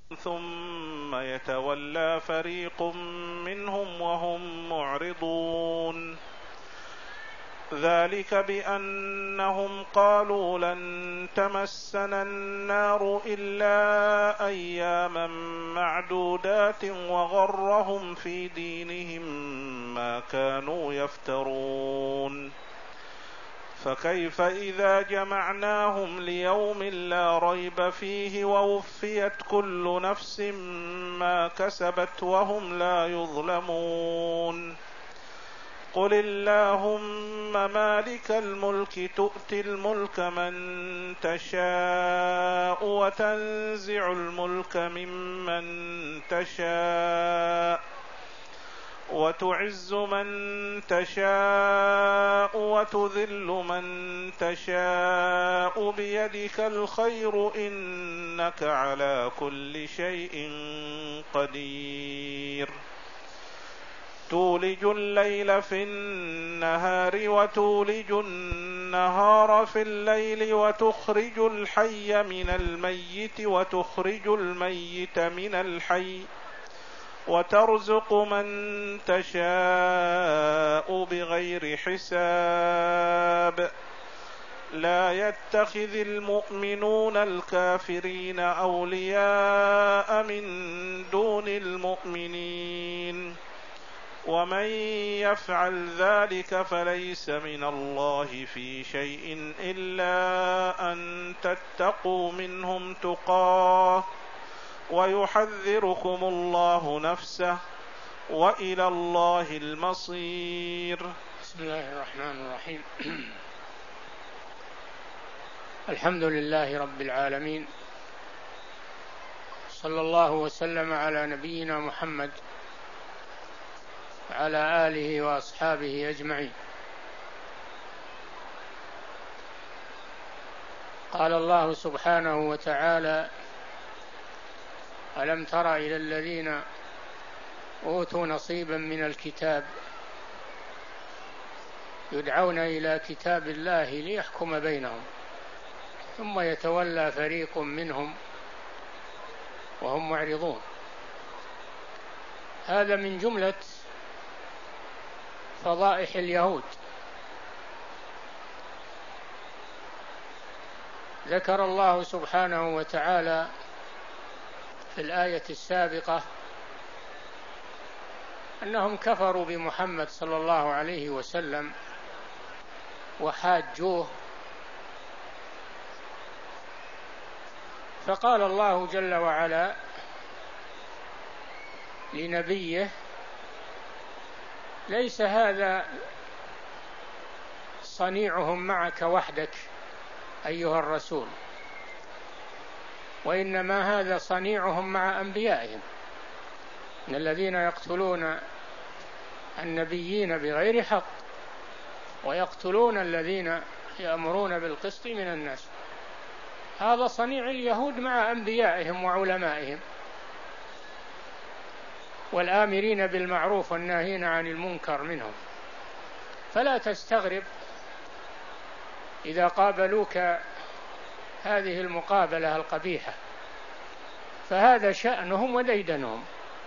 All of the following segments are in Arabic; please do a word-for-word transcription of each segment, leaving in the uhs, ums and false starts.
ثم يتولى فريق منهم وهم معرضون. ذلك بأنهم قالوا لن تمسنا النار إلا أياما معدودات وغرهم في دينهم ما كانوا يفترون. فكيف إذا جمعناهم ليوم لا ريب فيه ووفيت كل نفس ما كسبت وهم لا يظلمون. قل اللهم مالك الملك تؤتي الملك من تشاء وتنزع الملك ممن تشاء وتعز من تشاء وتذل من تشاء بيدك الخير إنك على كل شيء قدير. تولج الليل في النهار وتولج النهار في الليل وتخرج الحي من الميت وتخرج الميت من الحي وترزق من تشاء بغير حساب. لا يتخذ المؤمنون الكافرين أولياء من دون المؤمنين ومن يفعل ذلك فليس من الله في شيء إلا أن تتقوا منهم تقاه ويحذركم الله نفسه وإلى الله المصير. بسم الله الرحمن الرحيم. الحمد لله رب العالمين، صلى الله وسلم على نبينا محمد وعلى آله وأصحابه أجمعين. قال الله سبحانه وتعالى: ألم تر إلى الذين أوتوا نصيبا من الكتاب يدعون إلى كتاب الله ليحكم بينهم ثم يتولى فريق منهم وهم معرضون. هذا من جملة فضائح اليهود. ذكر الله سبحانه وتعالى في الآية السابقة أنهم كفروا بمحمد صلى الله عليه وسلم وحاجوه، فقال الله جل وعلا لنبيه: ليس هذا صنيعهم معك وحدك أيها الرسول، وإنما هذا صنيعهم مع أنبيائهم، من الذين يقتلون النبيين بغير حق ويقتلون الذين يأمرون بالقسط من الناس. هذا صنيع اليهود مع أنبيائهم وعلمائهم والآمرين بالمعروف والناهين عن المنكر منهم. فلا تستغرب إذا قابلوك هذه المقابلة القبيحة، فهذا شأنهم وديدنهم.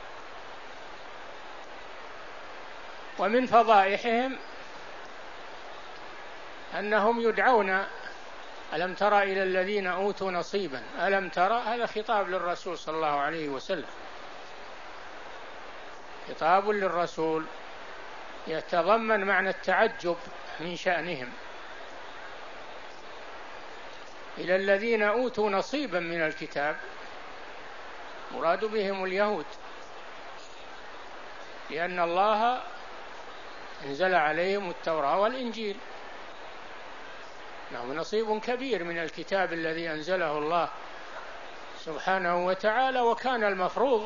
ومن فضائحهم أنهم يدعون: ألم ترى إلى الذين أوتوا نصيبا. ألم ترى هذا خطاب للرسول صلى الله عليه وسلم، خطاب للرسول يتضمن معنى التعجب من شأنهم. إلى الذين أوتوا نصيبا من الكتاب، مراد بهم اليهود، لأن الله أنزل عليهم التوراة والإنجيل، لهم نصيب كبير من الكتاب الذي أنزله الله سبحانه وتعالى، وكان المفروض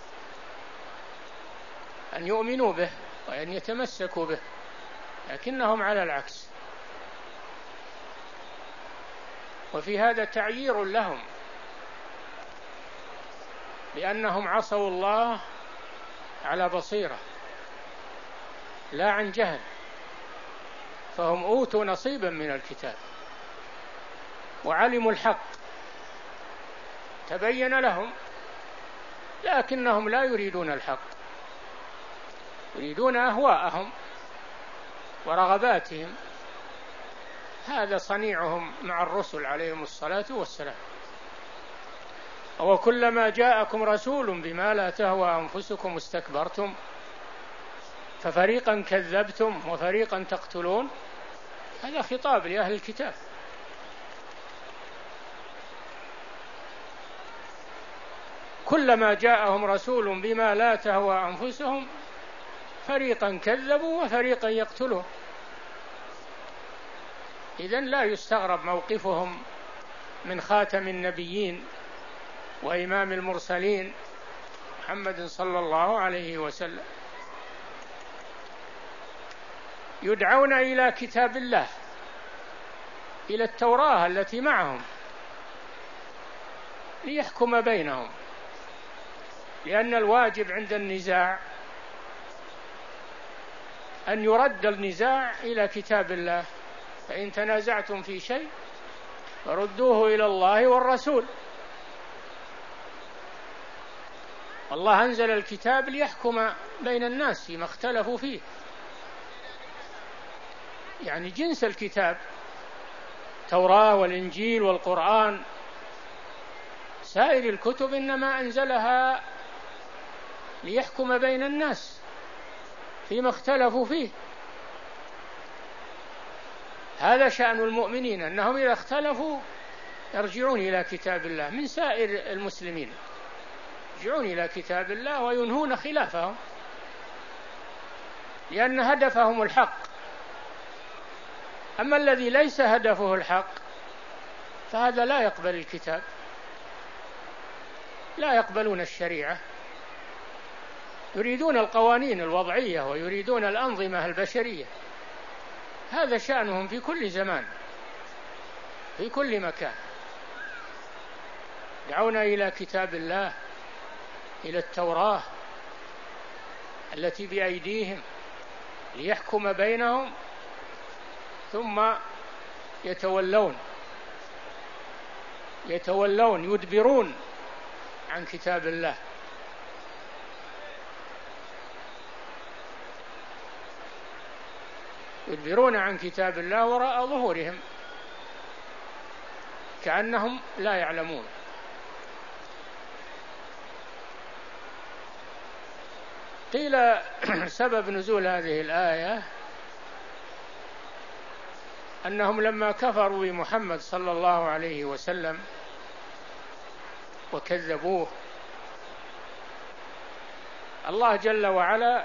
أن يؤمنوا به وأن يتمسكوا به، لكنهم على العكس. وفي هذا تعيير لهم لأنهم عصوا الله على بصيرة لا عن جهل، فهم أوتوا نصيبا من الكتاب وعلموا الحق، تبين لهم لكنهم لا يريدون الحق، يريدون أهواءهم ورغباتهم. هذا صنيعهم مع الرسل عليهم الصلاة والسلام. وكلما جاءكم رسول بما لا تهوى أنفسكم استكبرتم ففريقا كذبتم وفريقا تقتلون. هذا خطاب لأهل الكتاب. كلما جاءهم رسول بما لا تهوى أنفسهم فريقا كذبوا وفريقا يقتلون. إذن لا يستغرب موقفهم من خاتم النبيين وإمام المرسلين محمد صلى الله عليه وسلم. يدعون إلى كتاب الله، إلى التوراة التي معهم، ليحكم بينهم، لأن الواجب عند النزاع أن يرد النزاع إلى كتاب الله. فإن تنازعتم في شيء فردوه إلى الله والرسول. الله أنزل الكتاب ليحكم بين الناس فيما اختلفوا فيه، يعني جنس الكتاب، التوراة والإنجيل والقرآن. سائر الكتب إنما أنزلها ليحكم بين الناس فيما اختلفوا فيه. هذا شأن المؤمنين، أنهم إذا اختلفوا يرجعون إلى كتاب الله. من سائر المسلمين يرجعون إلى كتاب الله وينهون خلافهم، لأن هدفهم الحق. أما الذي ليس هدفه الحق فهذا لا يقبل الكتاب، لا يقبلون الشريعة، يريدون القوانين الوضعية ويريدون الأنظمة البشرية. هذا شأنهم في كل زمان في كل مكان. دعونا إلى كتاب الله، إلى التوراة التي بأيديهم ليحكم بينهم، ثم يتولون يتولون يدبرون عن كتاب الله. يدبرون عن كتاب الله وراء ظهورهم كأنهم لا يعلمون. قيل سبب نزول هذه الآية أنهم لما كفروا بمحمد صلى الله عليه وسلم وكذبوه، الله جل وعلا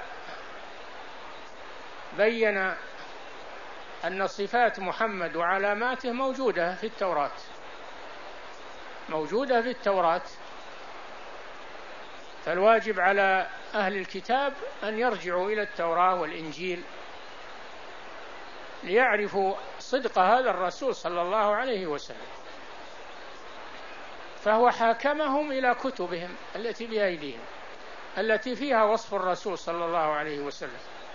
بين أن صفات محمد وعلاماته موجودة في التوراة موجودة في التوراة فالواجب على أهل الكتاب أن يرجعوا إلى التوراة والإنجيل ليعرفوا صدق هذا الرسول صلى الله عليه وسلم. فهو حاكمهم إلى كتبهم التي بأيديهم التي فيها وصف الرسول صلى الله عليه وسلم،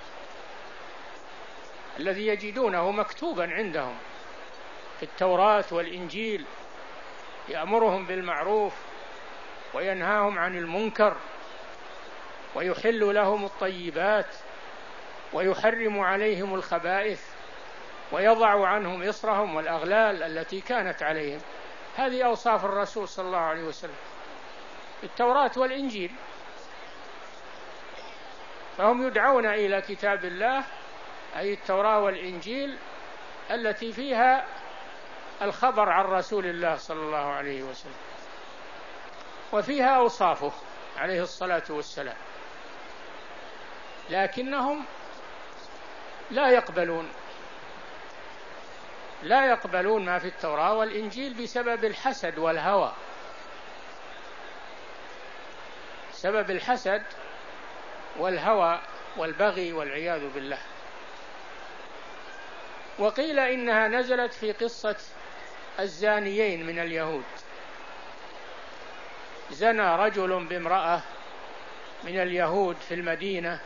الذي يجدونه مكتوبا عندهم في التوراة والإنجيل، يأمرهم بالمعروف وينهاهم عن المنكر ويحل لهم الطيبات ويحرم عليهم الخبائث ويضع عنهم إصرهم والأغلال التي كانت عليهم. هذه أوصاف الرسول صلى الله عليه وسلم في التوراة والإنجيل. فهم يدعون إلى كتاب الله أي التوراة والإنجيل التي فيها الخبر عن رسول الله صلى الله عليه وسلم وفيها أوصافه عليه الصلاة والسلام، لكنهم لا يقبلون لا يقبلون ما في التوراة والإنجيل بسبب الحسد والهوى سبب الحسد والهوى والبغي والعياذ بالله. وقيل إنها نزلت في قصة الزانيين من اليهود. زنى رجل بامرأة من اليهود في المدينة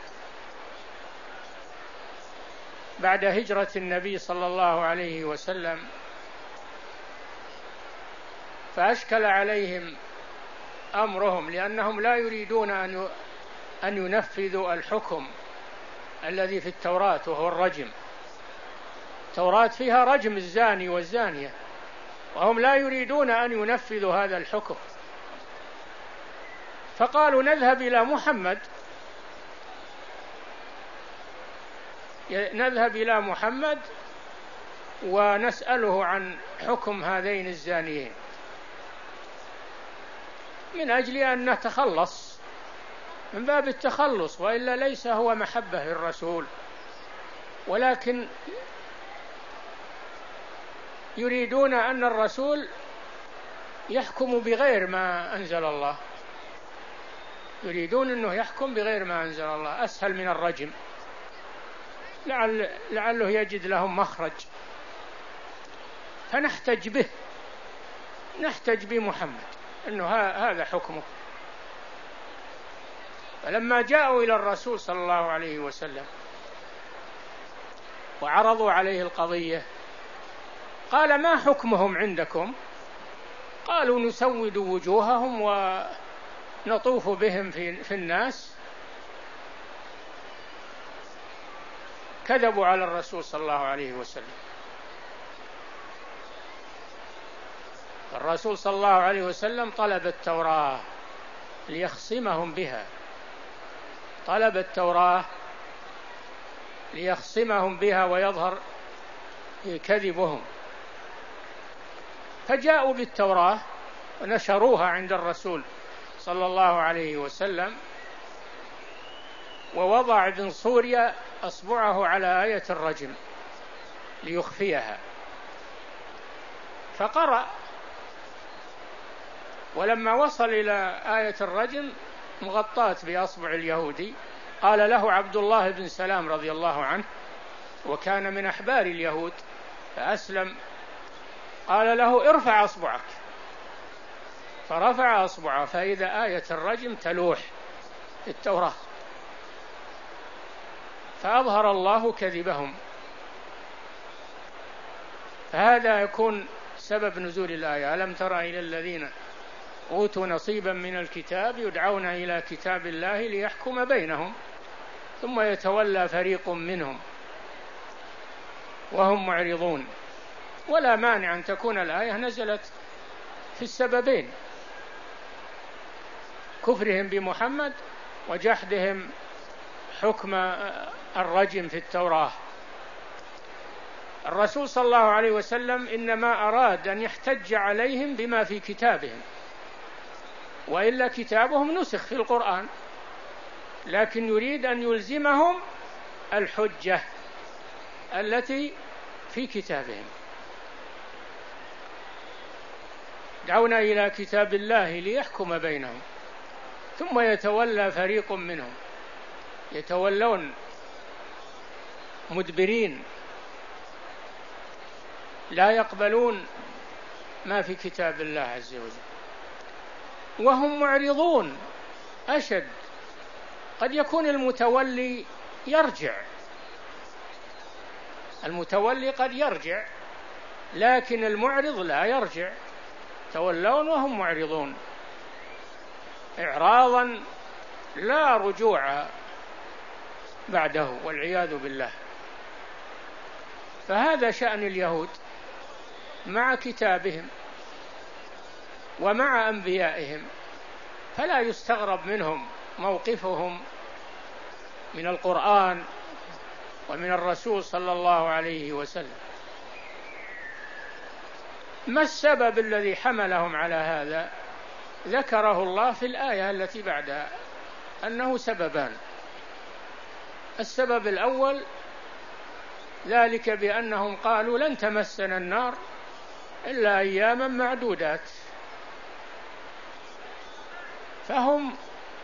بعد هجرة النبي صلى الله عليه وسلم، فأشكل عليهم أمرهم، لأنهم لا يريدون أن أن ينفذوا الحكم الذي في التوراة وهو الرجم. التوراة فيها رجم الزاني والزانية، وهم لا يريدون أن ينفذوا هذا الحكم، فقالوا نذهب إلى محمد نذهب إلى محمد ونسأله عن حكم هذين الزانيين من أجل أن نتخلص، من باب التخلص، وإلا ليس هو محبة للرسول، ولكن يريدون أن الرسول يحكم بغير ما أنزل الله، يريدون أنه يحكم بغير ما أنزل الله، أسهل من الرجم، لعل لعله يجد لهم مخرج، فنحتج به، نحتج بمحمد أنه هذا حكمه. فلما جاءوا إلى الرسول صلى الله عليه وسلم وعرضوا عليه القضية قال ما حكمهم عندكم؟ قالوا نسود وجوههم ونطوف بهم في, في الناس. كذبوا على الرسول صلى الله عليه وسلم. الرسول صلى الله عليه وسلم طلب التوراة ليخصمهم بها، طلب التوراة ليخصمهم بها ويظهر كذبهم، فجاءوا بالتوراة ونشروها عند الرسول صلى الله عليه وسلم، ووضع ابن سوريا أصبعه على آية الرجم ليخفيها، فقرأ، ولما وصل إلى آية الرجم مغطاة بأصبع اليهودي قال له عبد الله بن سلام رضي الله عنه، وكان من أحبار اليهود فأسلم، قال له ارفع أصبعك، فرفع أصبعه فإذا آية الرجم تلوح في التوراة، فأظهر الله كذبهم. فهذا يكون سبب نزول الآية: ألم تر إلى الذين أوتوا نصيبا من الكتاب يدعون إلى كتاب الله ليحكم بينهم ثم يتولى فريق منهم وهم معرضون. ولا مانع أن تكون الآية نزلت في السببين: كفرهم بمحمد وجحدهم حكم الرجم في التوراة. الرسول صلى الله عليه وسلم إنما أراد أن يحتج عليهم بما في كتابهم، وإلا كتابهم نسخ في القرآن، لكن يريد أن يلزمهم الحجة التي في كتابهم. دعونا إلى كتاب الله ليحكم بينهم ثم يتولى فريق منهم، يتولون مدبرين لا يقبلون ما في كتاب الله عز وجل، وهم معرضون أشد. قد يكون المتولي يرجع، المتولي قد يرجع، لكن المعرض لا يرجع، تولون وهم معرضون إعراضا لا رجوع بعده والعياذ بالله. فهذا شأن اليهود مع كتابهم ومع أنبيائهم، فلا يستغرب منهم موقفهم من القرآن ومن الرسول صلى الله عليه وسلم. ما السبب الذي حملهم على هذا؟ ذكره الله في الآية التي بعدها أنه سببان. السبب الأول ذلك بأنهم قالوا لن تمسنا النار إلا أياما معدودات، فهم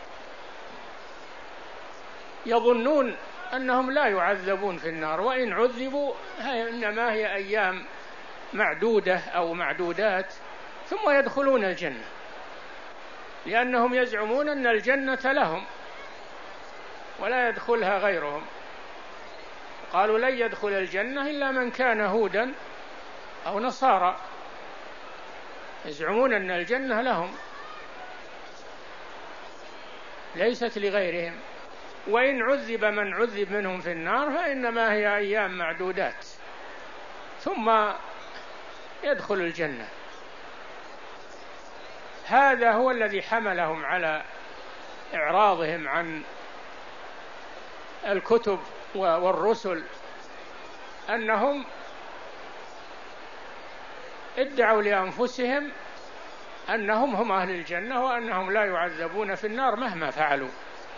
يظنون أنهم لا يعذبون في النار، وإن عذبوا إنما هي أيام معدودة أو معدودات ثم يدخلون الجنة، لأنهم يزعمون أن الجنة لهم ولا يدخلها غيرهم. قالوا لن يدخل الجنة إلا من كان هودا أو نصارى، يزعمون أن الجنة لهم. ليست لغيرهم. وإن عذب من عذب منهم في النار فإنما هي أيام معدودات ثم يدخل الجنة. هذا هو الذي حملهم على إعراضهم عن الكتب والرسل، أنهم ادعوا لأنفسهم أنهم هم أهل الجنة وأنهم لا يعذبون في النار مهما فعلوا.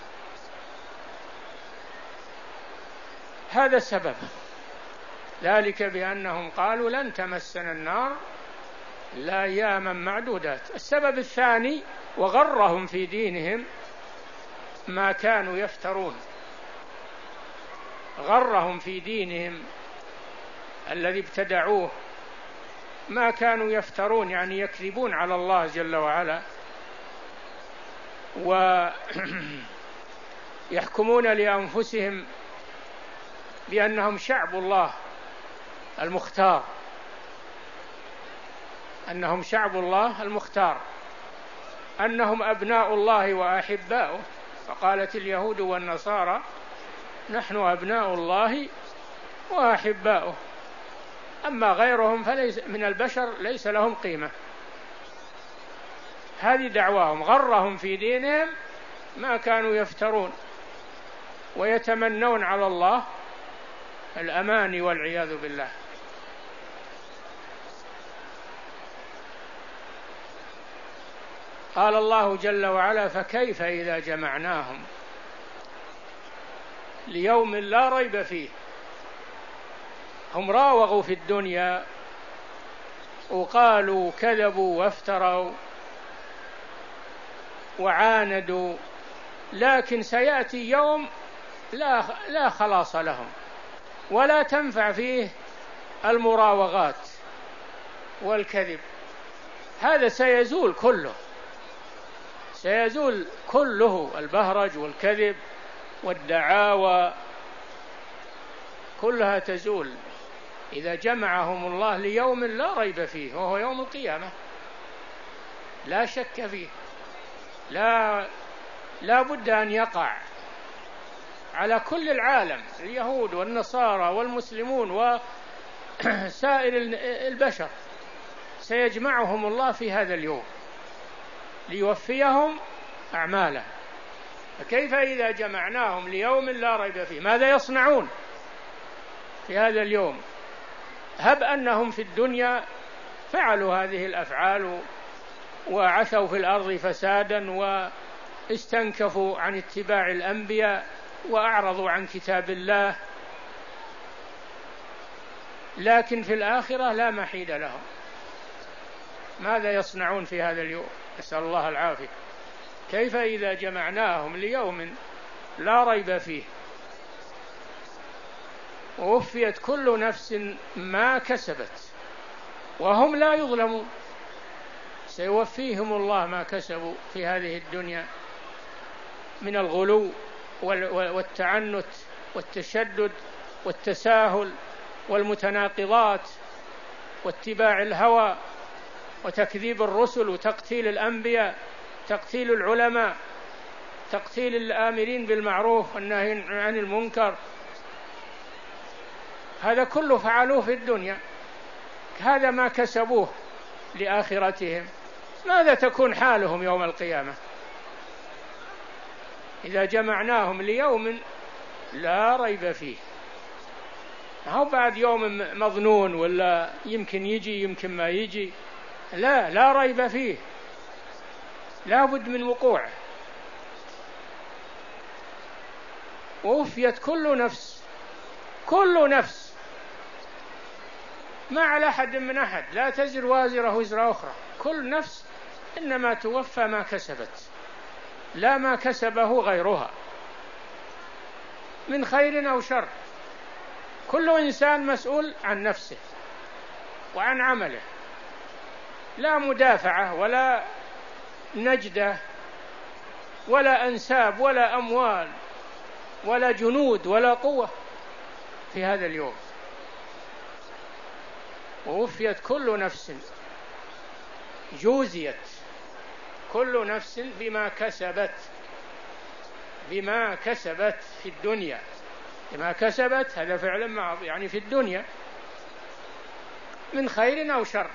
هذا السبب، ذلك بأنهم قالوا لن تمسنا النار إلا أياما معدودات. السبب الثاني وغرهم في دينهم ما كانوا يفترون، غرهم في دينهم الذي ابتدعوه ما كانوا يفترون، يعني يكذبون على الله جل وعلا ويحكمون لأنفسهم بأنهم شعب الله المختار، أنهم شعب الله المختار، أنهم أبناء الله وأحباؤه. فقالت اليهود والنصارى نحن أبناء الله وأحباؤه، أما غيرهم فليس من البشر ليس لهم قيمة. هذه دعواهم، غرهم في دينهم ما كانوا يفترون ويتمنون على الله الأماني والعياذ بالله. قال الله جل وعلا فكيف إذا جمعناهم ليوم لا ريب فيه. هم راوغوا في الدنيا وقالوا كذبوا وافتروا وعاندوا، لكن سيأتي يوم لا لا خلاص لهم ولا تنفع فيه المراوغات والكذب. هذا سيزول كله، سيزول كله، البهرج والكذب والدعاوى كلها تزول إذا جمعهم الله ليوم لا ريب فيه، وهو يوم القيامة لا شك فيه، لا لا بد أن يقع على كل العالم، اليهود والنصارى والمسلمون وسائر البشر، سيجمعهم الله في هذا اليوم ليوفيهم أعمالهم. فكيف إذا جمعناهم ليوم لا ريب فيه؟ ماذا يصنعون في هذا اليوم؟ هب أنهم في الدنيا فعلوا هذه الأفعال وعثوا في الأرض فسادا واستنكفوا عن اتباع الأنبياء وأعرضوا عن كتاب الله، لكن في الآخرة لا محيد لهم. ماذا يصنعون في هذا اليوم؟ نسأل الله العافية. كيف إذا جمعناهم ليوم لا ريب فيه ووفيت كل نفس ما كسبت وهم لا يظلمون. سيوفيهم الله ما كسبوا في هذه الدنيا من الغلو والتعنت والتشدد والتساهل والمتناقضات واتباع الهوى وتكذيب الرسل وتقتيل الأنبياء، تقتيل العلماء، تقتيل الآمرين بالمعروف والنهي عن المنكر. هذا كله فعلوه في الدنيا، هذا ما كسبوه لآخرتهم. ماذا تكون حالهم يوم القيامة إذا جمعناهم ليوم لا ريب فيه؟ هو بعد يوم مظنون ولا يمكن يجي يمكن ما يجي، لا لا ريب فيه، لا بد من وقوعه. ووفيت كل نفس كل نفس ما على أحد من أحد، لا تزر وازرة وزر أخرى، كل نفس إنما توفى ما كسبت لا ما كسبه غيرها من خير أو شر. كل إنسان مسؤول عن نفسه وعن عمله، لا مدافعة ولا نجدة ولا أنساب ولا أموال ولا جنود ولا قوة في هذا اليوم. ووفيت كل نفس، جوزيت كل نفس بما كسبت بما كسبت في الدنيا. بما كسبت هذا فعل ماضي يعني في الدنيا من خير أو شر،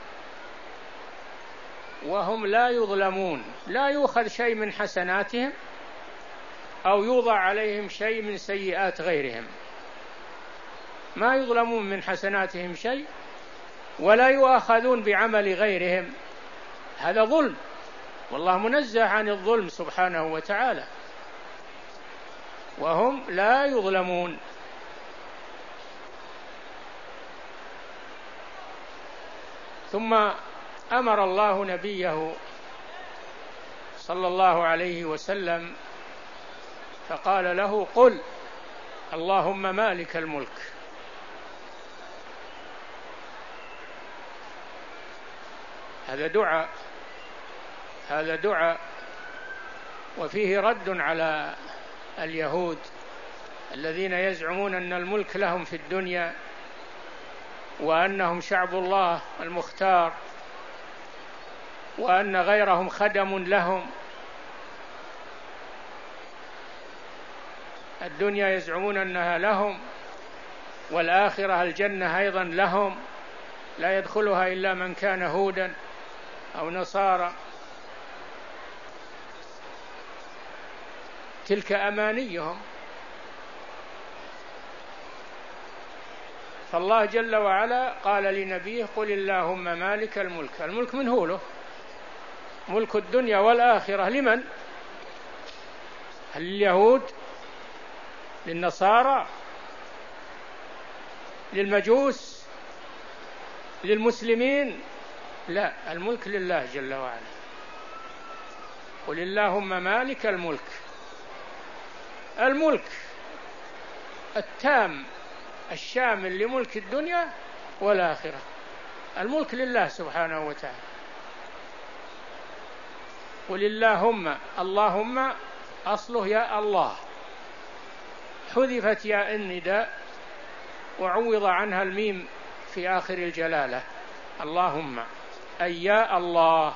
وهم لا يظلمون، لا يؤخذ شيء من حسناتهم أو يوضع عليهم شيء من سيئات غيرهم، ما يظلمون من حسناتهم شيء ولا يؤاخذون بعمل غيرهم، هذا ظلم، والله منزه عن الظلم سبحانه وتعالى، وهم لا يظلمون. ثم أمر الله نبيه صلى الله عليه وسلم فقال له: قل اللهم مالك الملك. هذا دعاء، هذا دعاء وفيه رد على اليهود الذين يزعمون أن الملك لهم في الدنيا وأنهم شعب الله المختار وأن غيرهم خدم لهم. الدنيا يزعمون أنها لهم، والآخرة الجنة أيضا لهم، لا يدخلها إلا من كان هودا أو نصارى. تلك أمانيهم. فالله جل وعلا قال لنبيه: قل اللهم مالك الملك. الملك من هو له؟ ملك الدنيا والآخرة لمن؟ هل لليهود؟ للنصارى؟ للمجوس؟ للمسلمين؟ لا، الملك لله جل وعلا. قل اللهم مالك الملك. الملك التام الشامل لملك الدنيا والآخرة، الملك لله سبحانه وتعالى. قل اللهم، اللهم أصله يا الله، حذفت ياء النداء وعوض عنها الميم في آخر الجلالة، اللهم أي يا الله.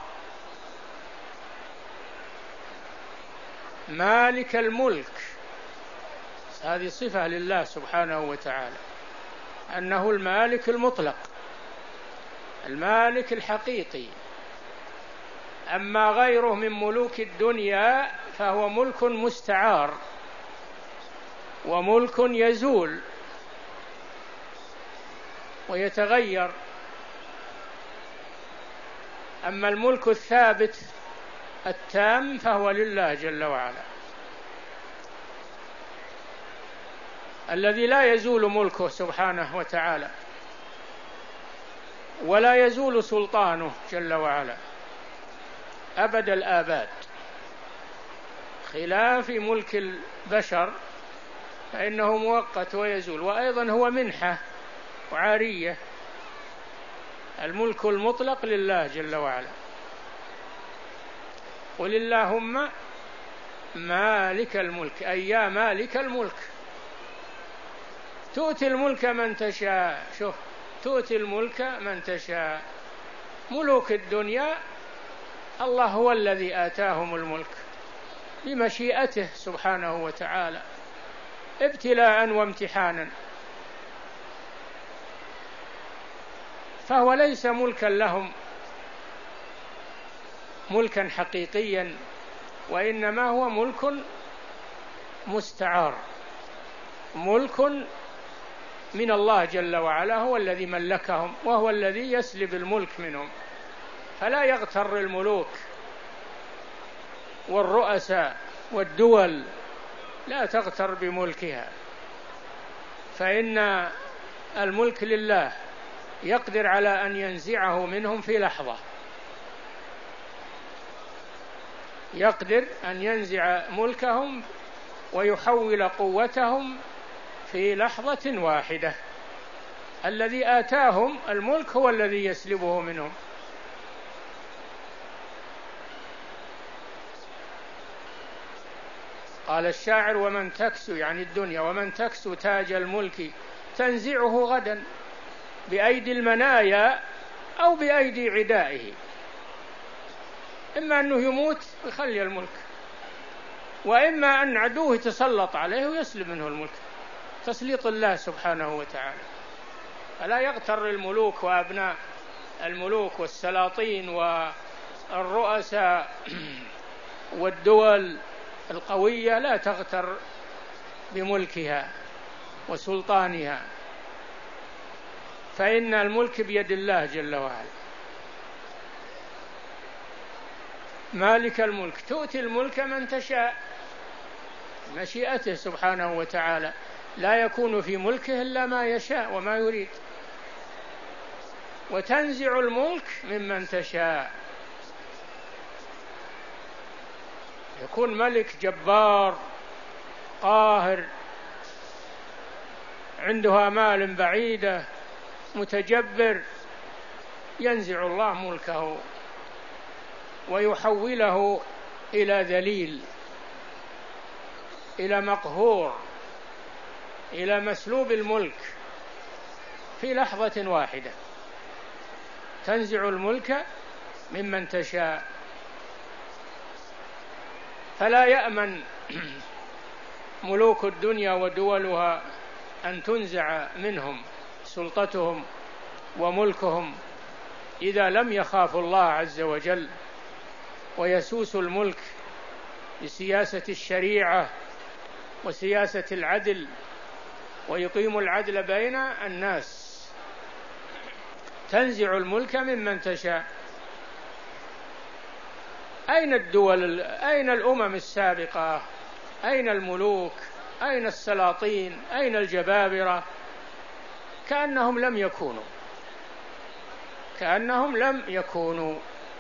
مالك الملك، هذه صفة لله سبحانه وتعالى، أنه المالك المطلق، المالك الحقيقي. أما غيره من ملوك الدنيا فهو ملك مستعار وملك يزول ويتغير. أما الملك الثابت التام فهو لله جل وعلا، الذي لا يزول ملكه سبحانه وتعالى ولا يزول سلطانه جل وعلا أبد الآباد، خلاف ملك البشر فإنه مؤقت ويزول، وأيضا هو منحة وعارية. الملك المطلق لله جل وعلا. قل اللهم مالك الملك، أي يا مالك الملك، تؤتي الملك من تشاء. شوف، تؤتي الملك من تشاء. ملوك الدنيا الله هو الذي آتاهم الملك بمشيئته سبحانه وتعالى، ابتلاء وامتحانا، فهو ليس ملكا لهم ملكا حقيقيا، وإنما هو ملك مستعار، ملك من الله جل وعلا، هو الذي ملكهم وهو الذي يسلب الملك منهم. فلا يغتر الملوك والرؤساء والدول، لا تغتر بملكها، فإن الملك لله، يقدر على أن ينزعه منهم في لحظة، يقدر أن ينزع ملكهم ويحول قوتهم في لحظة واحدة. الذي آتاهم الملك هو الذي يسلبه منهم. قال الشاعر: ومن تكسو، يعني الدنيا، ومن تكسو تاج الملك تنزعه غدا بأيدي المنايا أو بأيدي عدائه. إما أنه يموت ويخلي الملك، وإما أن عدوه يتسلط عليه ويسلب منه الملك، تسليط الله سبحانه وتعالى. فلا يغتر الملوك وأبناء الملوك والسلاطين والرؤساء والدول القوية، لا تغتر بملكها وسلطانها، فإن الملك بيد الله جل وعلا. مالك الملك، تؤتي الملك من تشاء، مشيئته سبحانه وتعالى، لا يكون في ملكه إلا ما يشاء وما يريد. وتنزع الملك ممن تشاء، يكون ملك جبار قاهر عنده آمال بعيدة متجبر، ينزع الله ملكه ويحوله إلى ذليل، إلى مقهور، إلى مسلوب الملك في لحظة واحدة. تنزع الملك ممن تشاء، فلا يأمن ملوك الدنيا ودولها أن تنزع منهم سلطتهم وملكهم إذا لم يخافوا الله عز وجل ويسوسوا الملك بسياسة الشريعة وسياسة العدل، ويقيموا العدل بين الناس. تنزع الملك ممن تشاء. أين الدول؟ أين الأمم السابقة؟ أين الملوك؟ أين السلاطين؟ أين الجبابرة؟ كأنهم لم يكونوا كأنهم لم يكونوا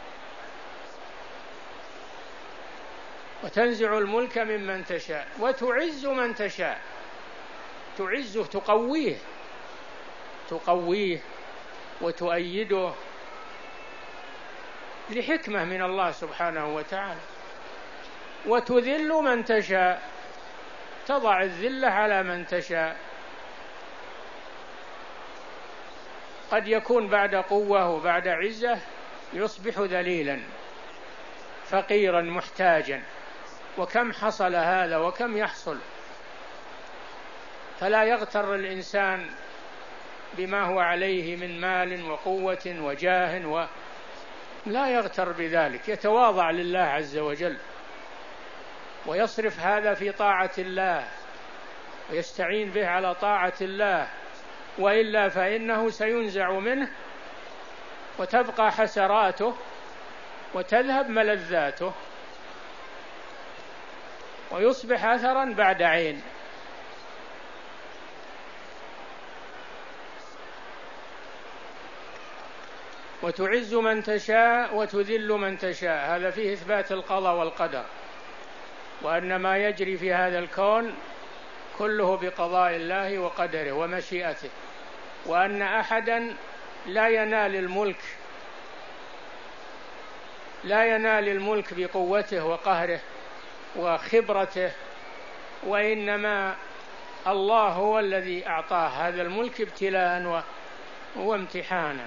وتنزع الملك ممن تشاء وتعز من تشاء. تعزه، تقويه تقويه وتؤيده لحكمة من الله سبحانه وتعالى. وتذل من تشاء، تضع الذلة على من تشاء. قد يكون بعد قوة وبعد عزة يصبح ذليلا فقيرا محتاجا، وكم حصل هذا وكم يحصل. فلا يغتر الإنسان بما هو عليه من مال وقوة وجاه و... لا يغتر بذلك، يتواضع لله عز وجل ويصرف هذا في طاعة الله ويستعين به على طاعة الله، وإلا فإنه سينزع منه وتبقى حسراته وتذهب ملذاته ويصبح أثرا بعد عين. وتعز من تشاء وتذل من تشاء. هذا فيه إثبات القضاء والقدر، وأن ما يجري في هذا الكون كله بقضاء الله وقدره ومشيئته، وأن أحدا لا ينال الملك لا ينال الملك بقوته وقهره وخبرته، وإنما الله هو الذي أعطاه هذا الملك ابتلاء وامتحانا.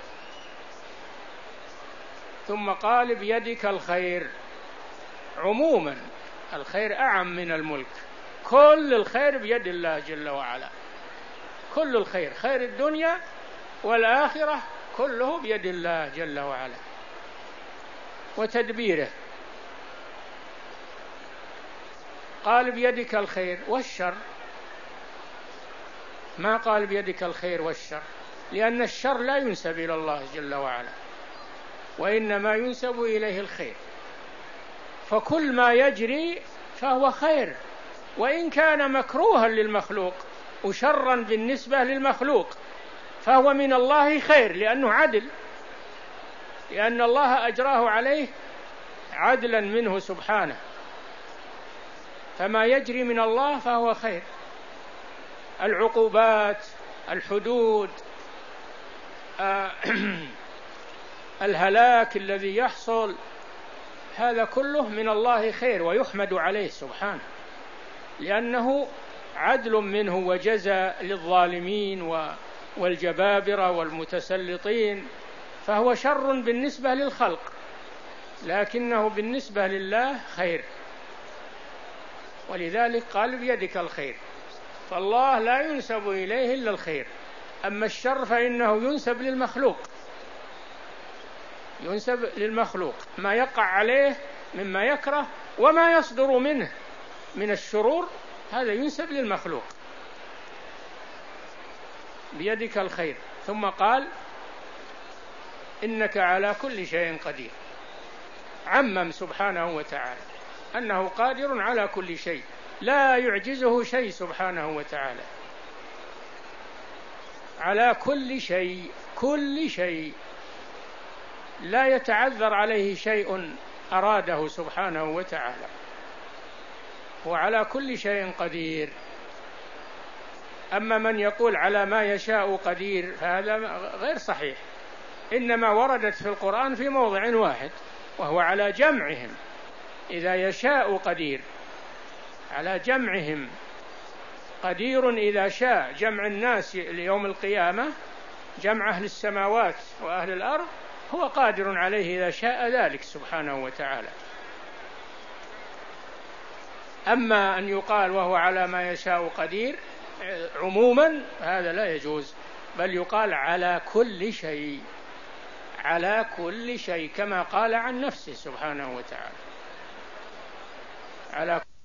ثم قال بيدك الخير. عموما الخير أعم من الملك، كل الخير بيد الله جل وعلا، كل الخير، خير الدنيا والآخرة كله بيد الله جل وعلا وتدبيره. قال بيدك الخير والشر، ما قال بيدك الخير والشر، لأن الشر لا ينسب إلى الله جل وعلا، وإنما ينسب إليه الخير. فكل ما يجري فهو خير، وإن كان مكروها للمخلوق وشرا بالنسبة للمخلوق فهو من الله خير، لأنه عدل، لأن الله أجراه عليه عدلا منه سبحانه. فما يجري من الله فهو خير. العقوبات، الحدود، آه الهلاك الذي يحصل، هذا كله من الله خير ويحمد عليه سبحانه، لأنه عدل منه وجزاء للظالمين والجبابرة والمتسلطين، فهو شر بالنسبة للخلق لكنه بالنسبة لله خير. ولذلك قال بيدك الخير، فالله لا ينسب إليه إلا الخير. أما الشر فإنه ينسب للمخلوق، ينسب للمخلوق، ما يقع عليه مما يكره وما يصدر منه من الشرور هذا ينسب للمخلوق. بيدك الخير. ثم قال إنك على كل شيء قدير، عمم سبحانه وتعالى أنه قادر على كل شيء، لا يعجزه شيء سبحانه وتعالى، على كل شيء، كل شيء لا يتعذر عليه شيء أراده سبحانه وتعالى، وعلى كل شيء قدير. أما من يقول على ما يشاء قدير فهذا غير صحيح، إنما وردت في القرآن في موضع واحد وهو على جمعهم، إذا يشاء قدير، على جمعهم قدير إذا شاء جمع الناس ليوم القيامة، جمع أهل السماوات وأهل الأرض، هو قادر عليه إذا شاء ذلك سبحانه وتعالى. أما أن يقال وهو على ما يشاء قدير عموما هذا لا يجوز، بل يقال على كل شيء، على كل شيء كما قال عن نفسه سبحانه وتعالى على